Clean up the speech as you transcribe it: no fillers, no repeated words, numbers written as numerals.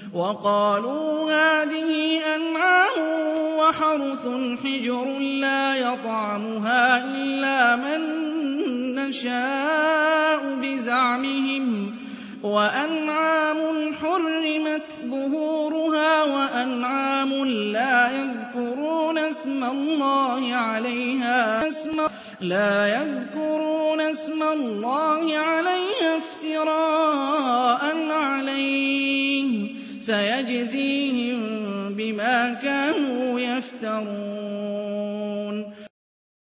وقالوا هذه أنعام وحرث حجر لا يطعمها إلا من نشاء بزعمهم وأنعام حرمت ظهورها وأنعام لا يذكرون اسم الله عليها افتراء عليه سيجزيهم بما كانوا يفترون.